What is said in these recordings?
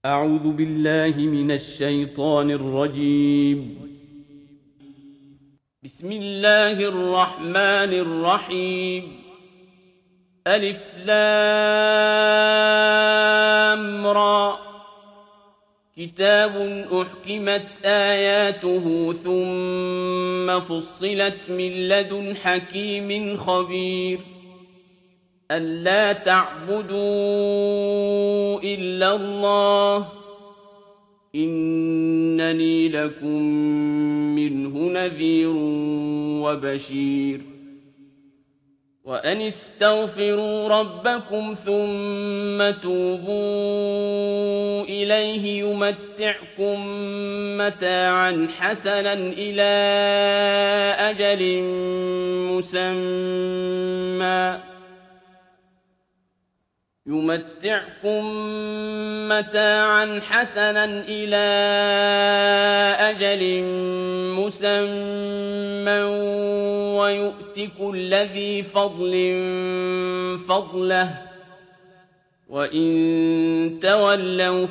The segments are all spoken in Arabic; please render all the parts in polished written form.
أعوذ بالله من الشيطان الرجيم. بسم الله الرحمن الرحيم. ألف لام را. كتاب أحكمت آياته ثم فصلت من لدن حكيم خبير. ألا تعبدوا إلا الله إنني لكم منه نذير وبشير. وأن استغفروا ربكم ثم توبوا إليه يمتعكم متاعا حسنا إلى أجل مسمى ويؤت كل ذي فضل فضله وإن تولوا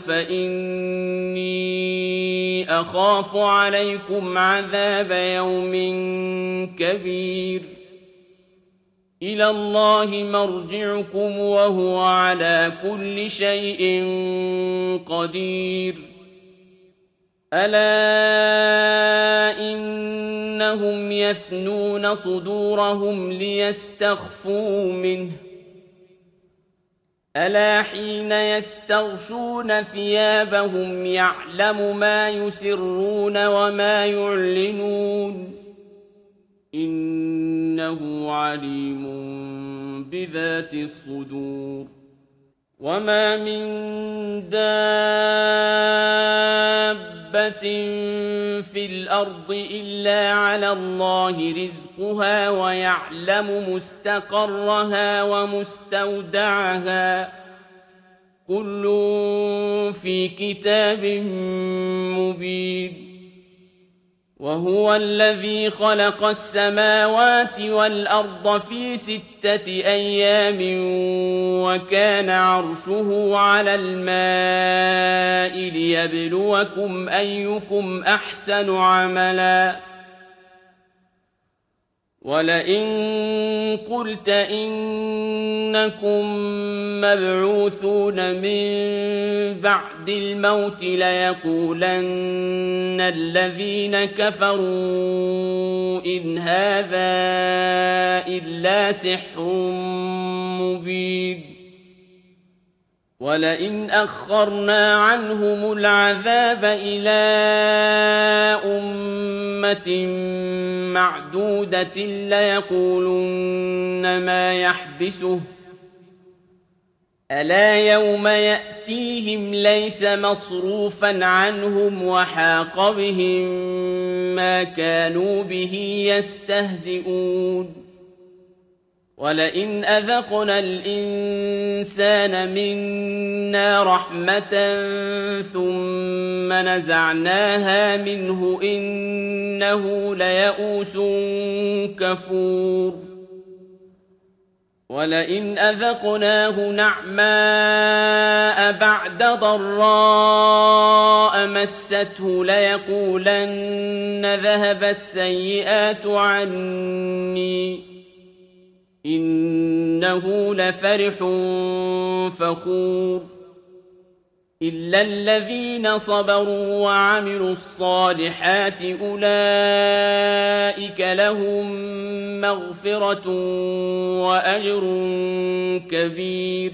فإني أخاف عليكم عذاب يوم كبير. إلى الله مرجعكم وهو على كل شيء قدير. ألا إنهم يثنون صدورهم ليستخفوا منه ألا حين يستغشون ثيابهم يعلم ما يسرون وما يعلنون إنه عليم بذات الصدور. وما من دابة في الأرض إلا على الله رزقها ويعلم مستقرها ومستودعها كل في كتاب مبين. وهو الذي خلق السماوات والأرض في 6 أيام وكان عرشه على الماء ليبلوكم أيكم أحسن عملا. ولئن قلت إنكم مبعوثون من بعد الموت ليقولن الذين كفروا إن هذا إلا سحر مبين. ولئن أخرنا عنهم العذاب إلى أمة معدودة ليقولن ما يحبسه ألا يوم يأتيهم ليس مصروفا عنهم وحاق بهم ما كانوا به يستهزئون. ولئن أذقنا الإنسان منا رحمة ثم نزعناها منه إنه ليئوس كفور. ولئن أذقناه نعماء بعد ضراء مسته ليقولن ذهب السيئات عني إنه لفرح فخور. إلا الذين صبروا وعملوا الصالحات أولئك لهم مغفرة وأجر كبير.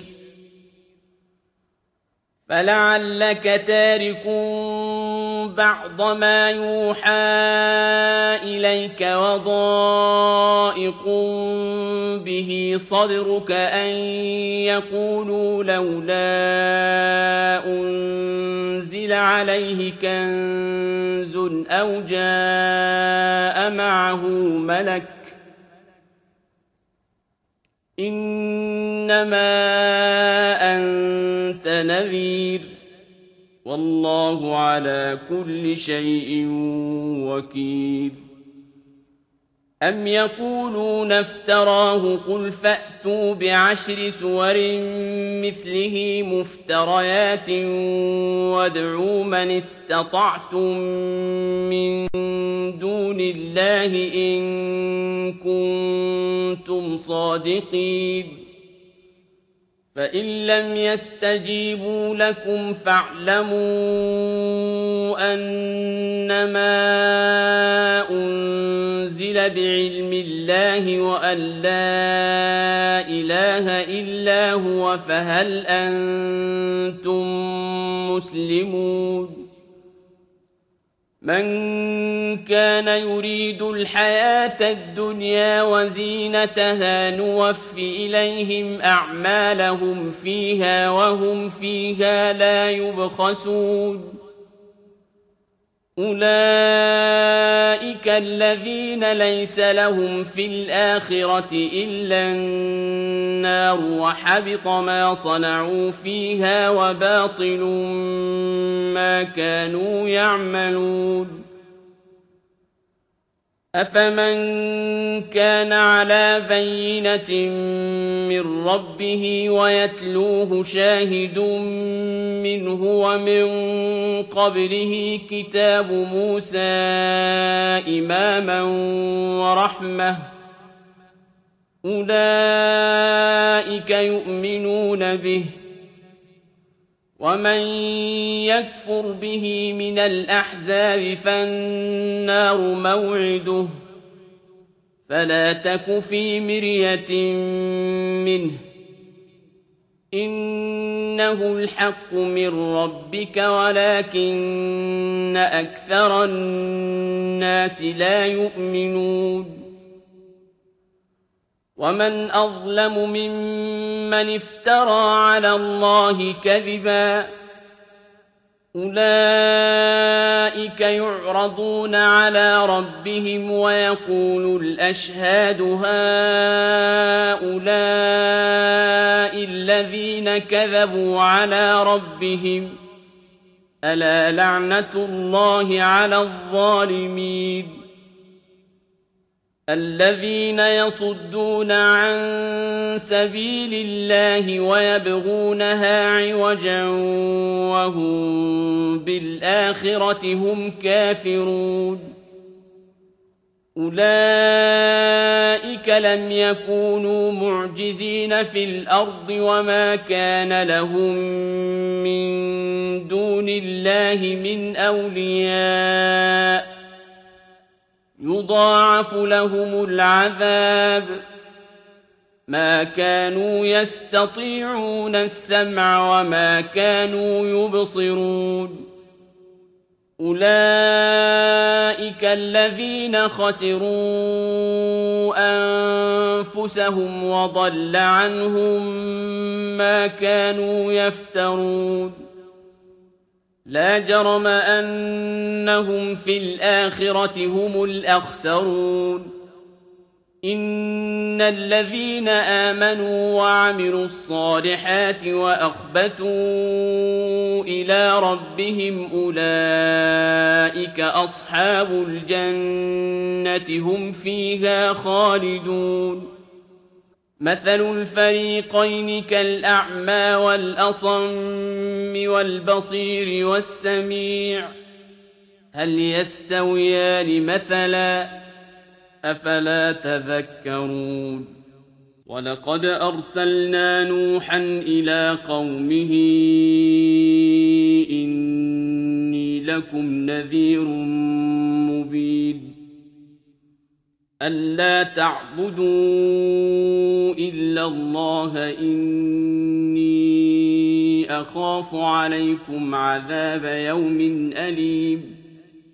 فلعلك تارك بعض ما يوحى إليك وضائق به صدرك أن يقولوا لولا أنزل عليه كنز أو جاء معه ملك إنما أنت نذير والله على كل شيء وكيل. أم يقولون افتراه قل فأتوا بعشر سور مثله مفتريات وادعوا من استطعتم من دون الله إن كنتم صادقين فإن لم يستجيبوا لكم فاعلموا أنما أنزل بعلم الله وأن لا إله إلا هو فهل أنتم مسلمون من كان يريد الحياة الدنيا وزينتها نوف إليهم أعمالهم فيها وهم فيها لا يبخسون أولئك الذين ليس لهم في الآخرة إلا النار وحبط ما صنعوا فيها وباطل ما كانوا يعملون أفمن كان على بينة من ربه ويتلوه شاهد منه ومن قبله كتاب موسى إماما ورحمة أولئك يؤمنون به ومن يكفر به من الأحزاب فالنار موعده فلا تك في مرية منه إنه الحق من ربك ولكن أكثر الناس لا يؤمنون ومن أظلم ممن افترى على الله كذبا أولئك يعرضون على ربهم ويقول الأشهاد هؤلاء الذين كذبوا على ربهم ألا لعنة الله على الظالمين الذين يصدون عن سبيل الله ويبغونها عوجا وهم بالآخرة هم كافرون أولئك لم يكونوا معجزين في الأرض وما كان لهم من دون الله من أولياء يضاعف لهم العذاب ما كانوا يستطيعون السمع وما كانوا يبصرون أولئك الذين خسروا أنفسهم وضل عنهم ما كانوا يفترون لا جرم أنهم في الآخرة هم الأخسرون إن الذين آمنوا وعملوا الصالحات وأخبتوا إلى ربهم أولئك أصحاب الجنة هم فيها خالدون مثل الفريقين كالأعمى والأصم والبصير والسميع هل يستويان مثلا أفلا تذكرون ولقد أرسلنا نوحا إلى قومه إني لكم نذير مبين ألا تعبدوا إلا الله إني أخاف عليكم عذاب يوم أليم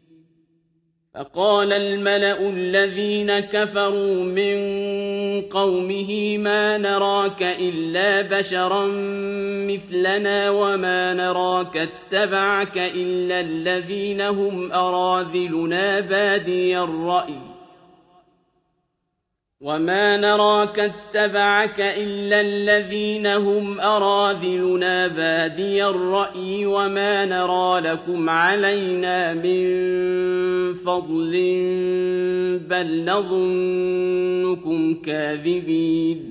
فقال الملأ الذين كفروا من قومه ما نراك إلا بشرا مثلنا وما نراك اتبعك إلا الذين هم أراذلنا بادي الرأي وما نراك اتبعك إلا الذين هم أراذلنا بادي الرأي وما نرى لكم علينا من فضل بل نظنكم كاذبين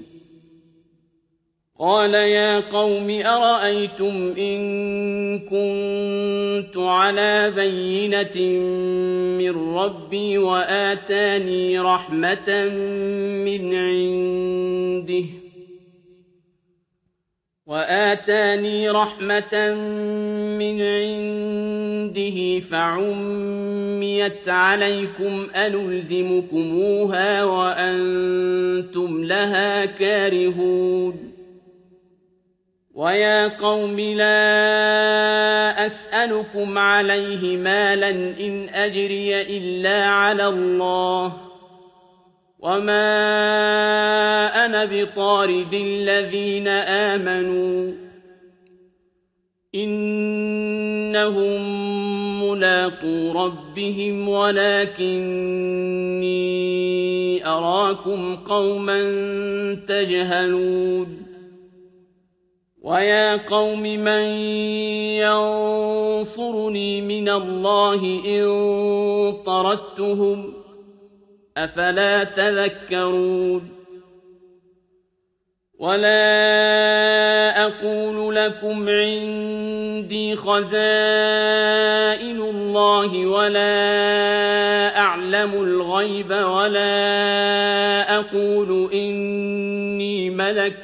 قال يا قوم أرأيتم إن كنت على بينة من ربي وآتاني رحمة من عنده فعميت عليكم أنلزمكموها وأنتم لها كارهون ويا قوم لا أسألكم عليه مالا إن أجري إلا على الله وما أنا بطارد الذين آمنوا إنهم ملاقو ربهم ولكني أراكم قوما تجهلون ويا قوم من ينصرني من الله إن طردتهم أفلا تذكرون ولا أقول لكم عندي خزائن الله ولا أعلم الغيب ولا أقول إني ملك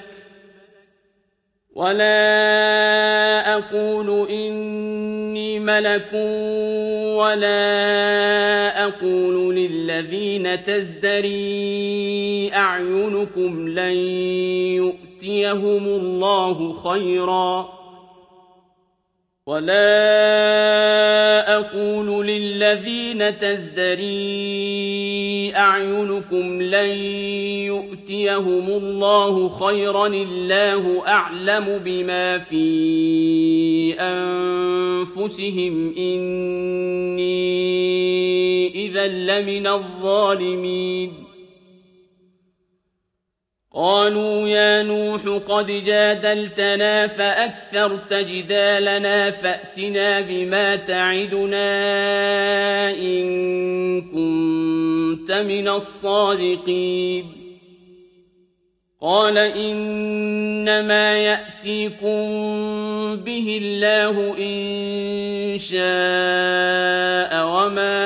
ولا أقول للذين تزدري أعينكم لن يؤتيهم الله خيرا الله أعلم بما في أنفسهم إني إذا لمن الظالمين قالوا يا نوح قد جادلتنا فأكثرت جدالنا فأتنا بما تعدنا إن كنت من الصادقين قال إنما يأتيكم به الله إن شاء وما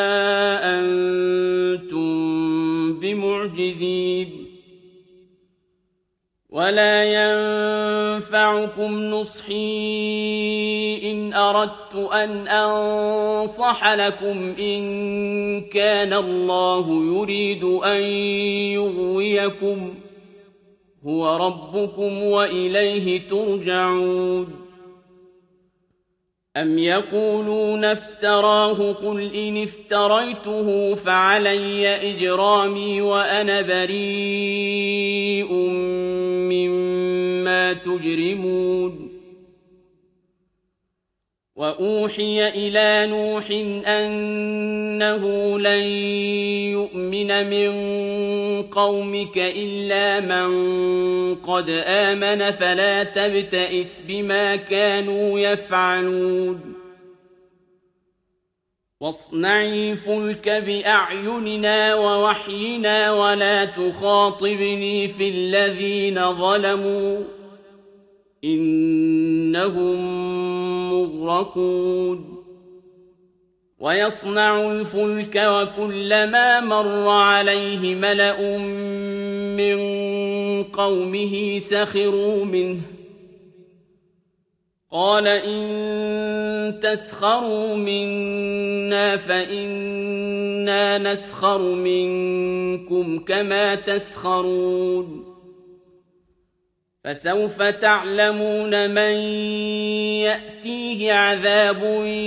أنتم بمعجزين ولا ينفعكم نصحي إن أردت أن أنصح لكم إن كان الله يريد أن يغويكم هو ربكم وإليه ترجعون أم يقولون افتراه قل إن افتريته فعلي إجرامي وأنا بريء مما تجرمون وأوحي إلى نوح أنه لن يؤمن من قومك إلا من قد آمن فلا تبتئس بما كانوا يفعلون واصنعي الفلك بأعيننا ووحينا ولا تخاطبني في الذين ظلموا إنهم مغرقون ويصنع الفلك وكلما مر عليه ملأ من قومه سخروا منه قال إن تسخروا منا فإنا نسخر منكم كما تسخرون فسوف تعلمون من يأتيه عذاب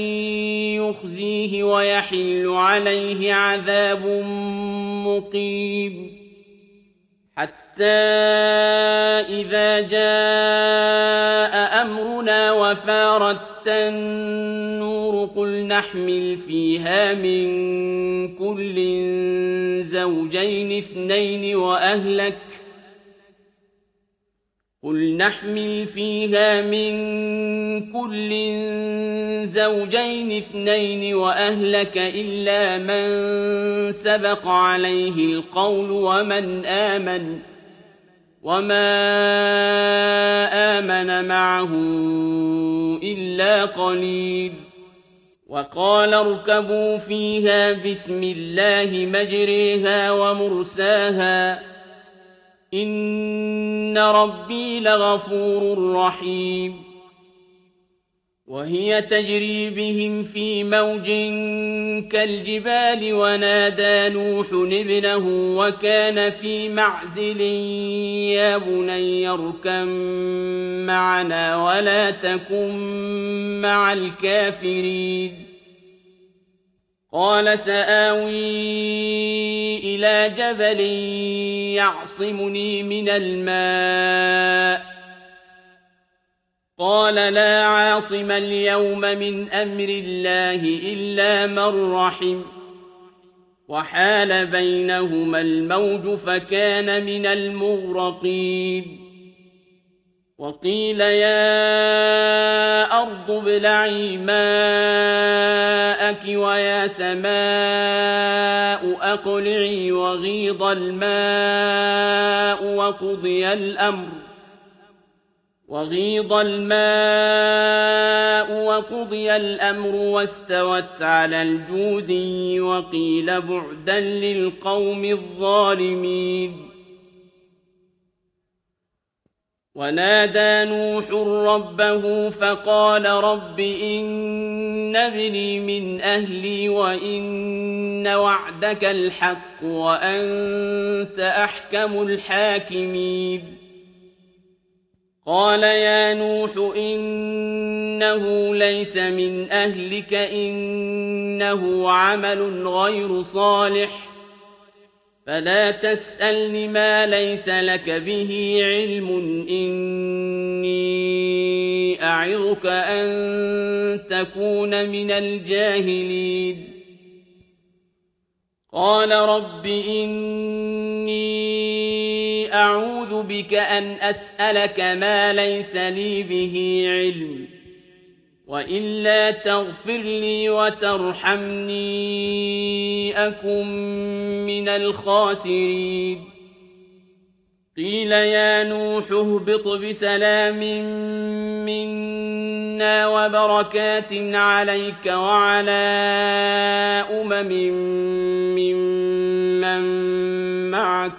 يخزيه ويحل عليه عذاب مقيم حتى إذا جاء أمرنا وفارت النور قل نحمل فيها من كل زوجين اثنين وأهلك إلا من سبق عليه القول وما آمن معه إلا قليل وقال اركبوا فيها بسم الله مجريها ومرساها إن ربي لغفور رحيم وهي تجري بهم في موج كالجبال ونادى نوح ابنه وكان في معزل يا بني اركب معنا ولا تكن مع الكافرين قال سآوي إلى جبل يعصمني من الماء قال لا عاصم اليوم من أمر الله إلا من رحم وحال بينهما الموج فكان من المغرقين وقيل يا أرض ابلعي ماءك ويا سماء أقلعي وغيض الماء وقضي الأمر واستوت على الجودي وقيل بعدا للقوم الظالمين ونادى نوح ربه فقال رب إن ابني من أهلي وإن وعدك الحق وأنت أحكم الحاكمين قال يا نوح إنه ليس من أهلك إنه عمل غير صالح فلا تسألني ما ليس لك به علم إني أعظك أن تكون من الجاهلين قال رب إني أعوذ بك أن أسألك ما ليس لي به علم وإلا تغفر لي وترحمني أكن من الخاسرين قيل يا نوح اهبط بسلام منا وبركات عليك وعلى ممن معك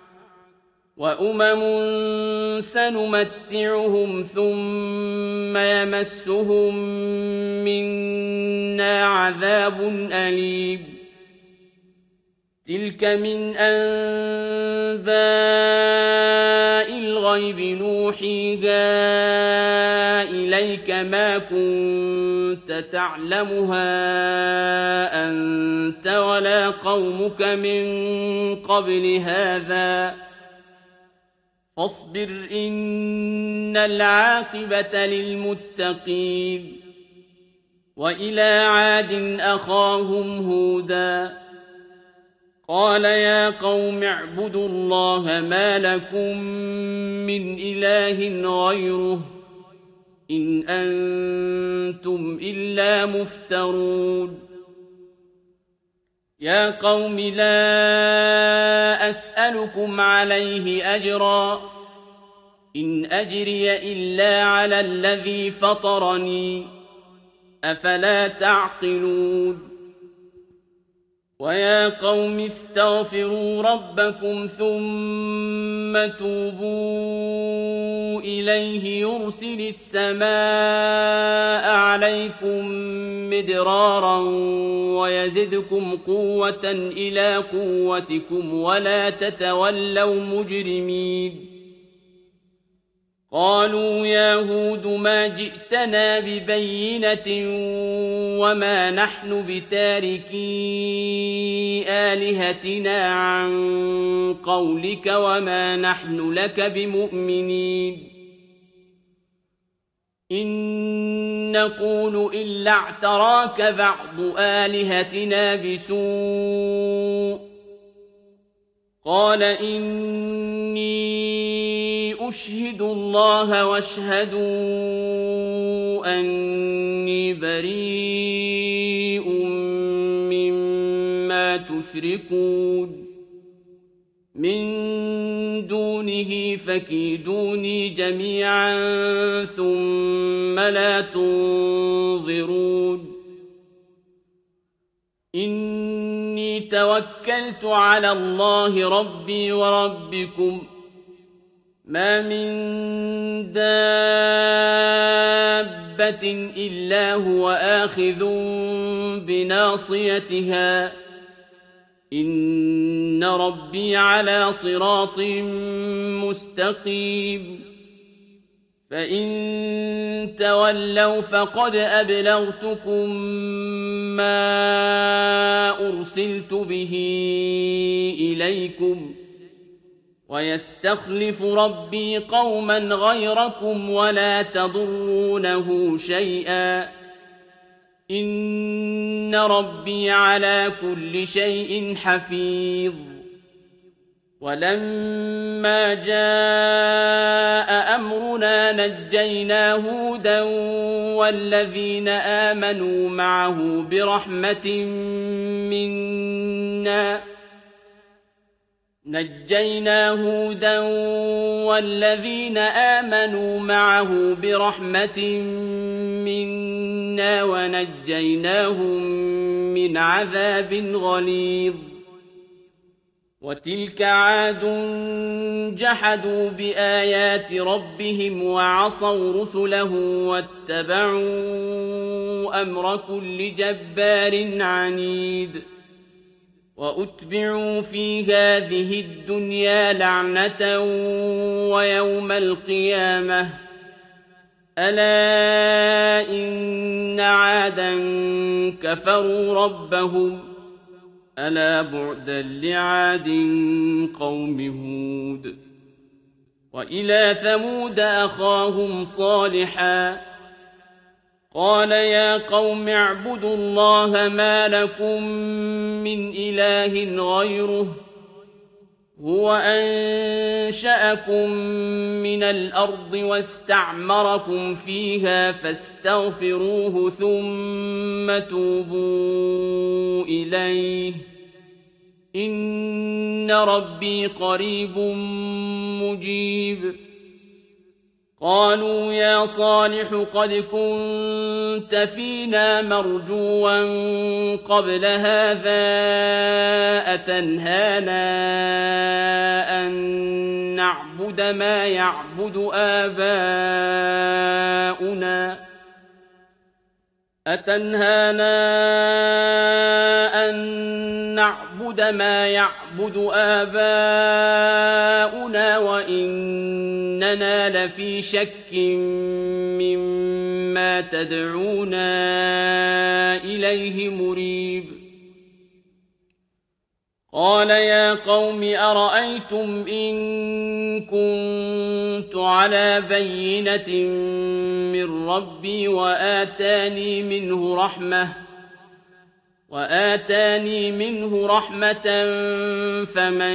وأمم سنمتعهم ثم يمسهم منا عذاب أليم تلك من أنباء الغيب نوحيها إليك ما كنت تعلمها أنت ولا قومك من قبل هذا فاصبر إن العاقبة للمتقين وإلى عاد أخاهم هودا قال يا قوم اعبدوا الله ما لكم من إله غيره إن أنتم إلا مفترون يا قوم لا أسألكم عليه أجرا إن أجري إلا على الذي فطرني أفلا تعقلون ويا قوم استغفروا ربكم ثم توبوا إليه يرسل السماء عليكم مدرارا ويزدكم قوة إلى قوتكم ولا تتولوا مجرمين قالوا يا هود ما جئتنا ببينة وما نحن بتاركي آلهتنا عن قولك وما نحن لك بمؤمنين إن نقول إلا اعتراك بعض آلهتنا بسوء قال إني أشهد الله واشهدوا أني بريء مما تشركون من دونه فكيدوني جميعا ثم لا تنظرون إني توكلت على الله ربي وربكم ما من دابة إلا هو آخذ بناصيتها إن ربي على صراط مستقيم فإن تولوا فقد أبلغتكم ما أرسلت به إليكم ويستخلف ربي قوما غيركم ولا تضرونه شيئا إن ربي على كل شيء حفيظ ولما جاء أمرنا نجينا هودا والذين آمنوا معه برحمة منا ونجيناهم من عذاب غليظ وتلك عاد جحدوا بآيات ربهم وعصوا رسله واتبعوا أمر كل جبار عنيد وأتبعوا في هذه الدنيا لعنة ويوم القيامة ألا إن عادا كفروا ربهم ألا بعدا لعاد قوم هود وإلى ثمود أخاهم صالحا قال يا قوم اعبدوا الله ما لكم من إله غيره هو أنشأكم من الأرض واستعمركم فيها فاستغفروه ثم توبوا إليه إن ربي قريب مجيب قالوا يا صالح قد كنت فينا مرجوا قبل هذا أتنهانا أن نعبد ما يعبد آباؤنا وإننا لفي شك مما تدعونا إليه مريب قال يا قوم أرأيتم إن كنت على بينة من ربي وآتاني منه رحمة فمن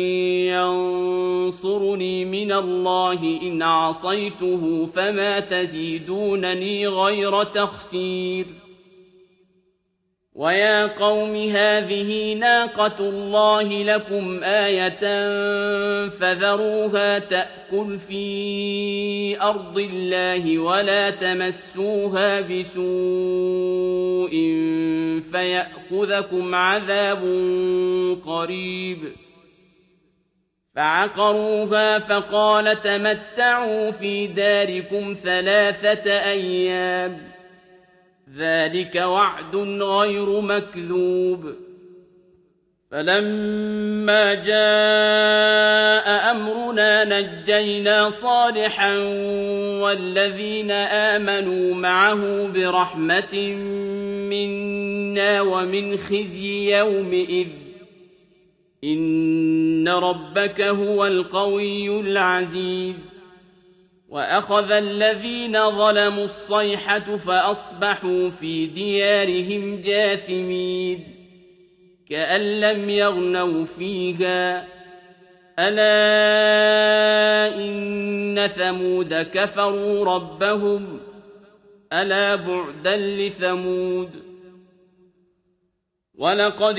ينصرني من الله إن عصيته فما تزيدونني غير تخسير ويا قوم هذه ناقة الله لكم آية فذروها تأكل في أرض الله ولا تمسوها بسوء فيأخذكم عذاب قريب فعقروها فقال تمتعوا في داركم 3 أيام ذلك وعد غير مكذوب فلما جاء أمرنا نجينا صالحا والذين آمنوا معه برحمة منا ومن خزي يومئذ إن ربك هو القوي العزيز وأخذ الذين ظلموا الصيحة فأصبحوا في ديارهم جاثمين كأن لم يغنوا فيها ألا إن ثمود كفروا ربهم ألا بعدا لثمود ولقد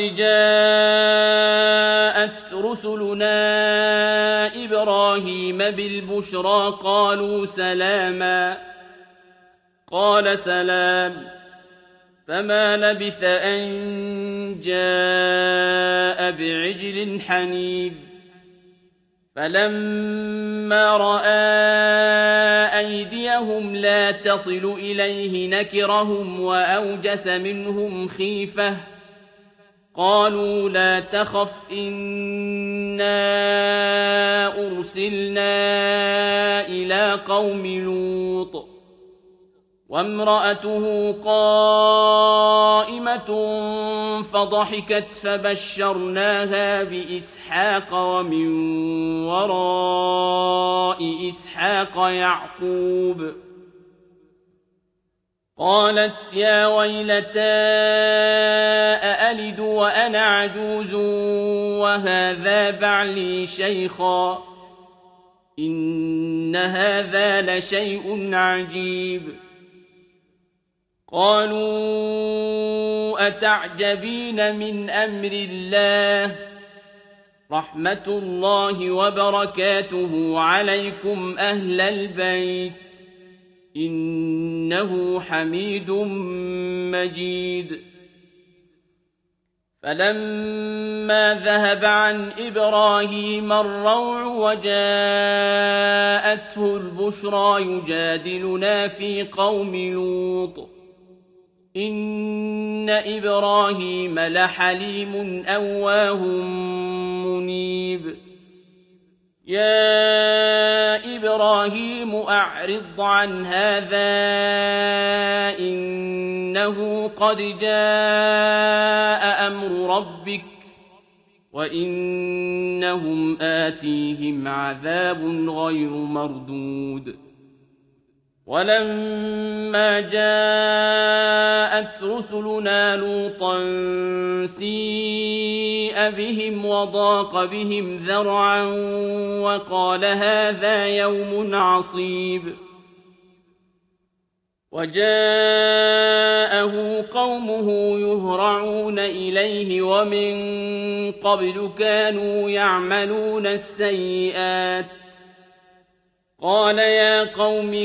جاءت رسلنا إبراهيم بالبشرى قالوا سلاما قال سلام فما لبث أن جاء بعجل حنيذ فلما رأى أيديهم لا تصل إليه نكرهم وأوجس منهم خيفة قالوا لا تخف إنا أرسلنا إلى قوم لوط وامرأته قائمة فضحكت فبشرناها بإسحاق ومن وراء إسحاق يعقوب قالت يا ويلتى أألد وأنا عجوز وهذا بعلي شيخا إن هذا لشيء عجيب قالوا أتعجبين من أمر الله رحمة الله وبركاته عليكم أهل البيت إنه حميد مجيد فلما ذهب عن إبراهيم الروع وجاءته البشرى يجادلنا في قوم لوط إن إبراهيم لحليم أواه منيب يا إبراهيم أعرض عن هذا إنه قد جاء أمر ربك وإنهم آتيهم عذاب غير مردود ولما جاءت رسلنا لوطا سيء بهم وضاق بهم ذرعا وقال هذا يوم عصيب وجاءه قومه يهرعون إليه ومن قبل كانوا يعملون السيئات قال يا قوم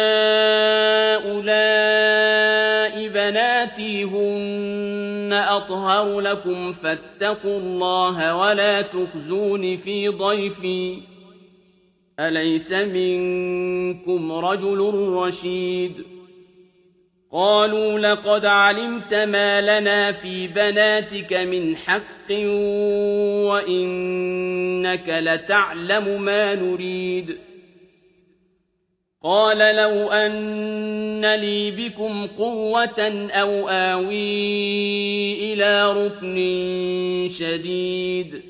هؤلاء بناتي هن أطهر لكم فاتقوا الله ولا تخزون في ضيفي أليس منكم رجل رشيد قالوا لقد علمت ما لنا في بناتك من حق وإنك لتعلم ما نريد قال لو أن لي بكم قوة أو آوي إلى ركن شديد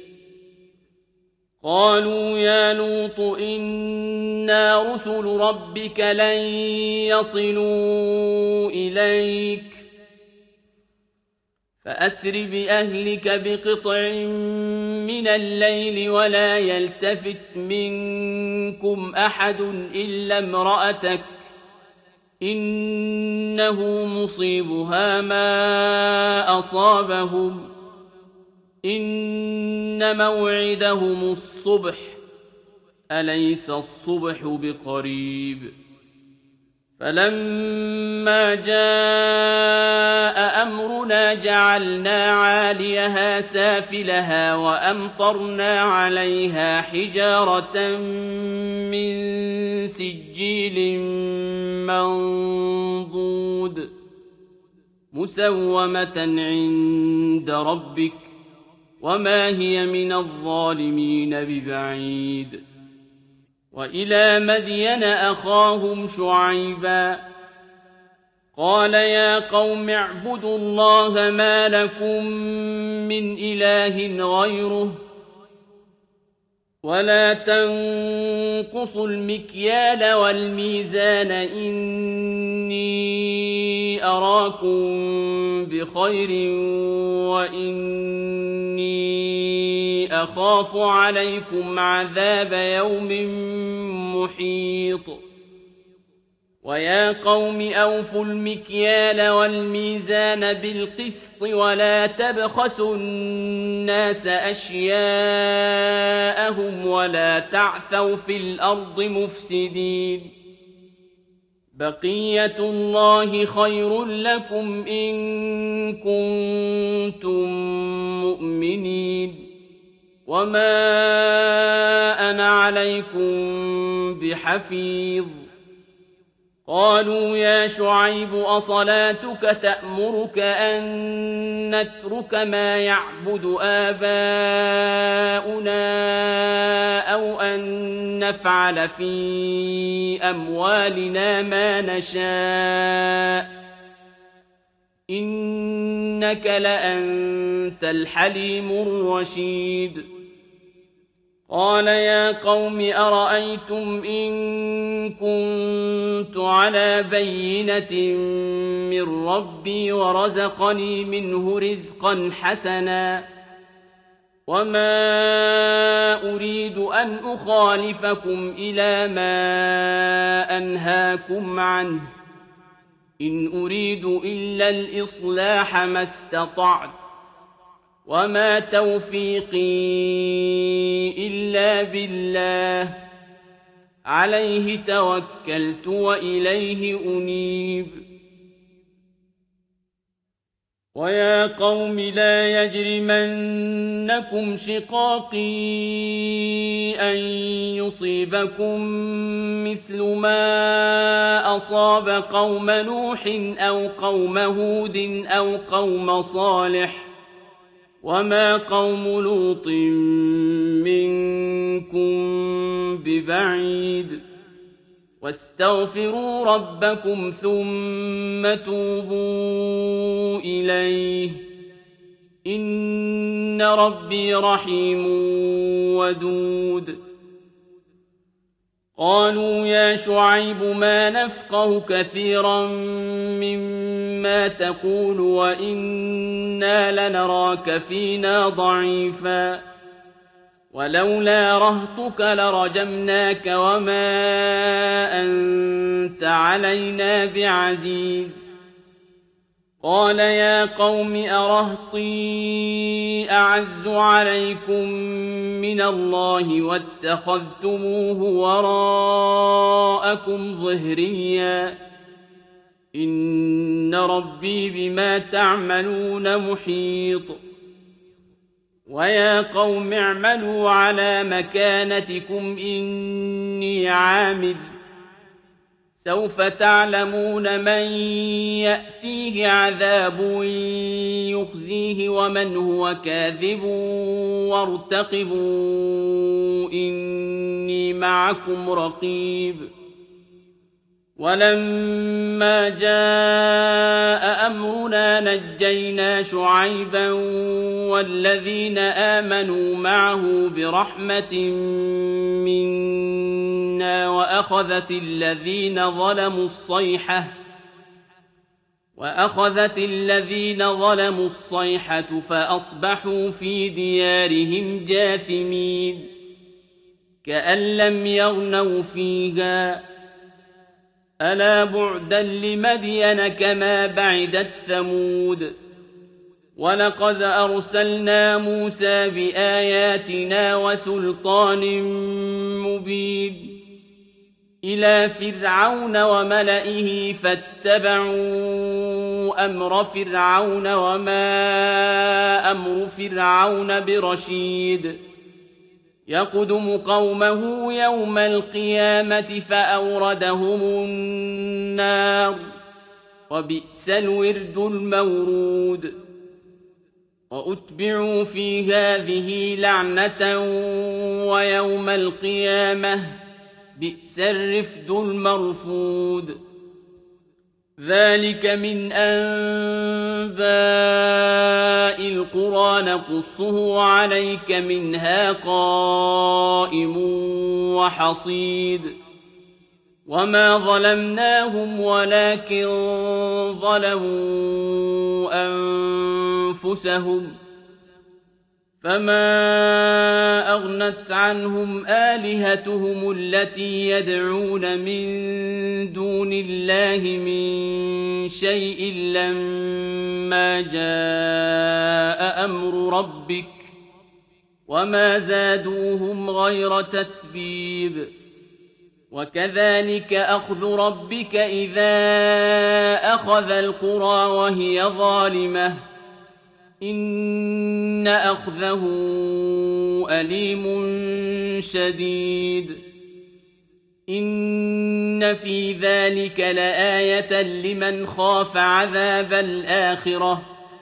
قالوا يا لوط إنا رسل ربك لن يصلوا إليك فأسر بأهلك بقطع من الليل ولا يلتفت منكم أحد إلا امرأتك إنه مصيبها ما أصابهم إن موعدهم الصبح أليس الصبح بقريب فلما جاء أمرنا جعلنا عاليها سافلها وأمطرنا عليها حجارة من سجيل منضود مسومة عند ربك وما هي من الظالمين ببعيد. وإلى مدين أخاهم شعيبا قال يا قوم اعبدوا الله ما لكم من إله غيره ولا تنقصوا المكيال والميزان إني أراكم بخير وإني أخاف عليكم عذاب يوم محيط. ويا قوم أوفوا المكيال والميزان بالقسط ولا تبخسوا الناس أشياءهم ولا تعثوا في الأرض مفسدين. بقية الله خير لكم إن كنتم مؤمنين وما أنا عليكم بحفيظ. قالوا يا شعيب أصلاتك تأمرك أن نترك ما يعبد آباؤنا أو أن نفعل في أموالنا ما نشاء إنك لأنت الحليم الرشيد. قال يا قوم أرأيتم إن كنت على بينة من ربي ورزقني منه رزقا حسنا وما أريد أن أخالفكم إلى ما أنهاكم عنه إن أريد إلا الإصلاح ما استطعت وما توفيقي إلا بالله عليه توكلت وإليه أنيب. ويا قوم لا يجرمنكم شقاقي أن يصيبكم مثل ما أصاب قوم نوح أو قوم هود أو قوم صالح وما قوم لوط منكم ببعيد. واستغفروا ربكم ثم توبوا إليه إن ربي رحيم ودود. قالوا يا شعيب ما نفقه كثيرا مما تقول وإنا لنراك فينا ضعيفا ولولا رهطك لرجمناك وما أنت علينا بعزيز. قال يا قوم أرهطي أعز عليكم من الله واتخذتموه وراءكم ظهريا إن ربي بما تعملون محيط. ويا قوم اعملوا على مكانتكم إني عامل سوف تعلمون من يأتيه عذاب يخزيه ومن هو كاذب وارتقبوا إني معكم رقيب. ولما جاء أمرنا نجينا شعيبا والذين آمنوا معه برحمة منا وأخذت الذين ظلموا الصيحة فأصبحوا في ديارهم جاثمين كأن لم يغنوا فيها ألا بعدا لمدين كما بعدت ثمود. ولقد أرسلنا موسى بآياتنا وسلطان مبين إلى فرعون وملئه فاتبعوا أمر فرعون وما أمر فرعون برشيد. يقدم قومه يوم القيامة فأوردهم النار وبئس الورد المورود. وأتبعوا في هذه لعنة ويوم القيامة بئس الرفد المرفود ذلك من أنباء القرى نقصه عليك منها قائم وحصيد وما ظلمناهم ولكن ظلموا أنفسهم فما أغنت عنهم آلهتهم التي يدعون من دون الله من شيء لما جاء أمر ربك وما زادوهم غير تتبيب وكذلك أخذ ربك إذا أخذ القرى وهي ظالمة إن أخذه أليم شديد إن في ذلك لآية لمن خاف عذاب الآخرة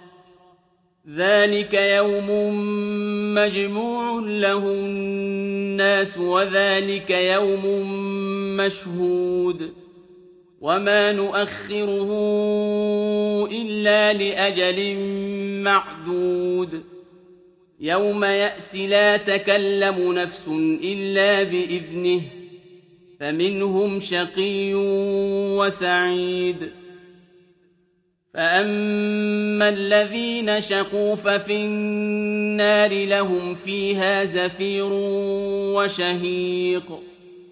ذلك يوم مجموع له الناس وذلك يوم مشهود وما نؤخره إلا لأجل معدود يوم يأتي لا تكلم نفس إلا بإذنه فمنهم شقي وسعيد فأما الذين شقوا ففي النار لهم فيها زفير وشهيق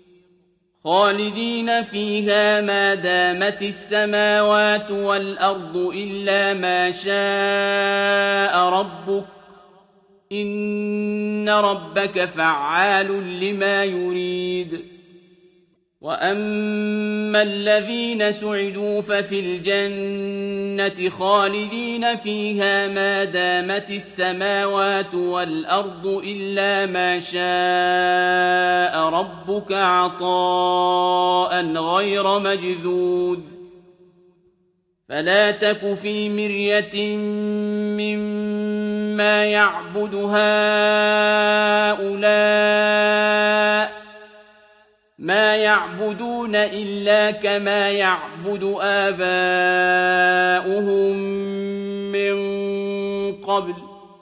خالدين فيها ما دامت السماوات والأرض إلا ما شاء ربك إن ربك فعال لما يريد وأما الذين سعدوا ففي الجنة خالدين فيها ما دامت السماوات والأرض إلا ما شاء ربك عطاء غير مجذوذ فلا تك في مرية مما يعبد هؤلاء ما يعبدون إلا كما يعبد آباؤهم من قبل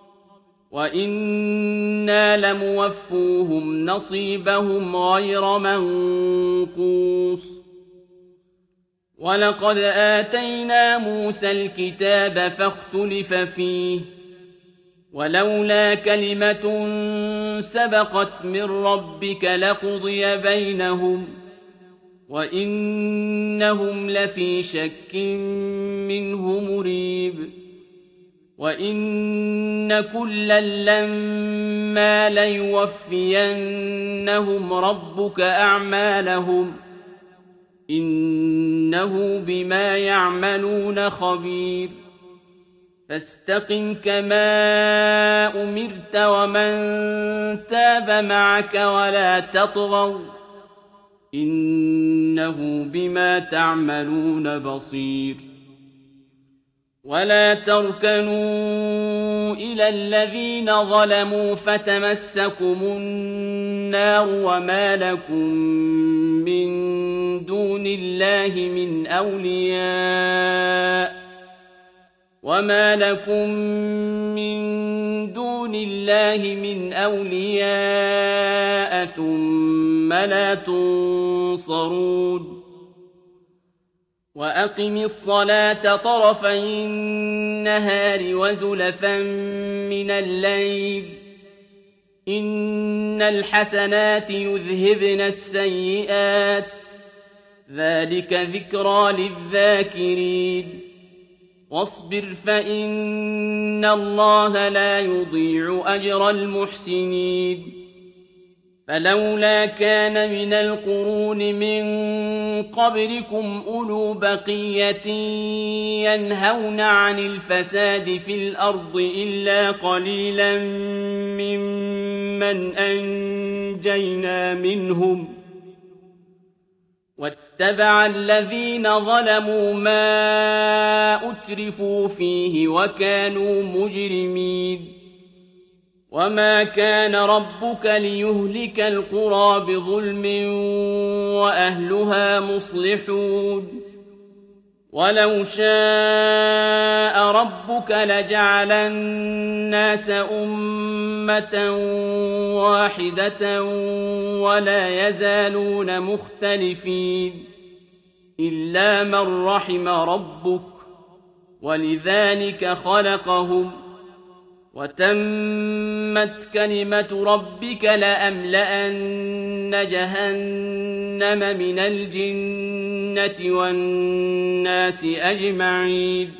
وإنا لموفوهم نصيبهم غير منقوص ولقد آتينا موسى الكتاب فاختلف فيه ولولا كلمة سبقت من ربك لقضي بينهم وإنهم لفي شك منه مريب وإن كلا لما ليوفينهم ربك أعمالهم إنه بما يعملون خبير فاستقم كما أمرت ومن تاب معك ولا تطغوا إنه بما تعملون بصير ولا تركنوا إلى الذين ظلموا فتمسكم النار وما لكم من دون الله من أولياء ثم لا تنصرون وأقم الصلاة طرفي النهار وزلفا من الليل إن الحسنات يذهبن السيئات ذلك ذكرى للذاكرين واصبر فإن الله لا يضيع أجر المحسنين فلولا كان من القرون من قبلكم أولو بقية ينهون عن الفساد في الأرض إلا قليلا ممن أنجينا منهم فاتبع الذين ظلموا ما أترفوا فيه وكانوا مجرمين وما كان ربك ليهلك القرى بظلم وأهلها مصلحون ولو شاء ربك لجعل الناس أمة واحدة ولا يزالون مختلفين إلا من رحم ربك ولذلك خلقهم وتمت كلمة ربك لأملأن جهنم من الجنة والناس أجمعين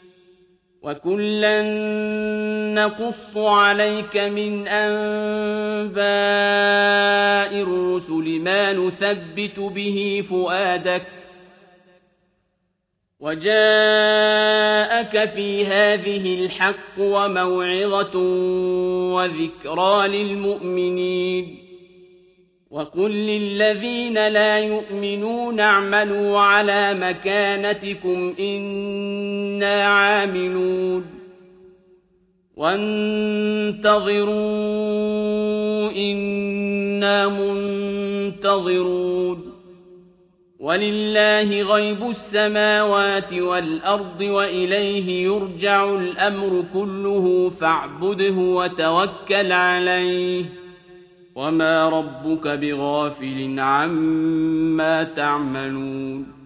وكلا نقص عليك من أنباء الرسل ما نثبت به فؤادك وجاءك في هذه الحق وموعظة وذكرى للمؤمنين وقل للذين لا يؤمنون اعملوا على مكانتكم إنا عاملون وانتظروا إنا منتظرون ولله غيب السماوات والأرض وإليه يرجع الأمر كله فاعبده وتوكل عليه وما ربك بغافل عما تعملون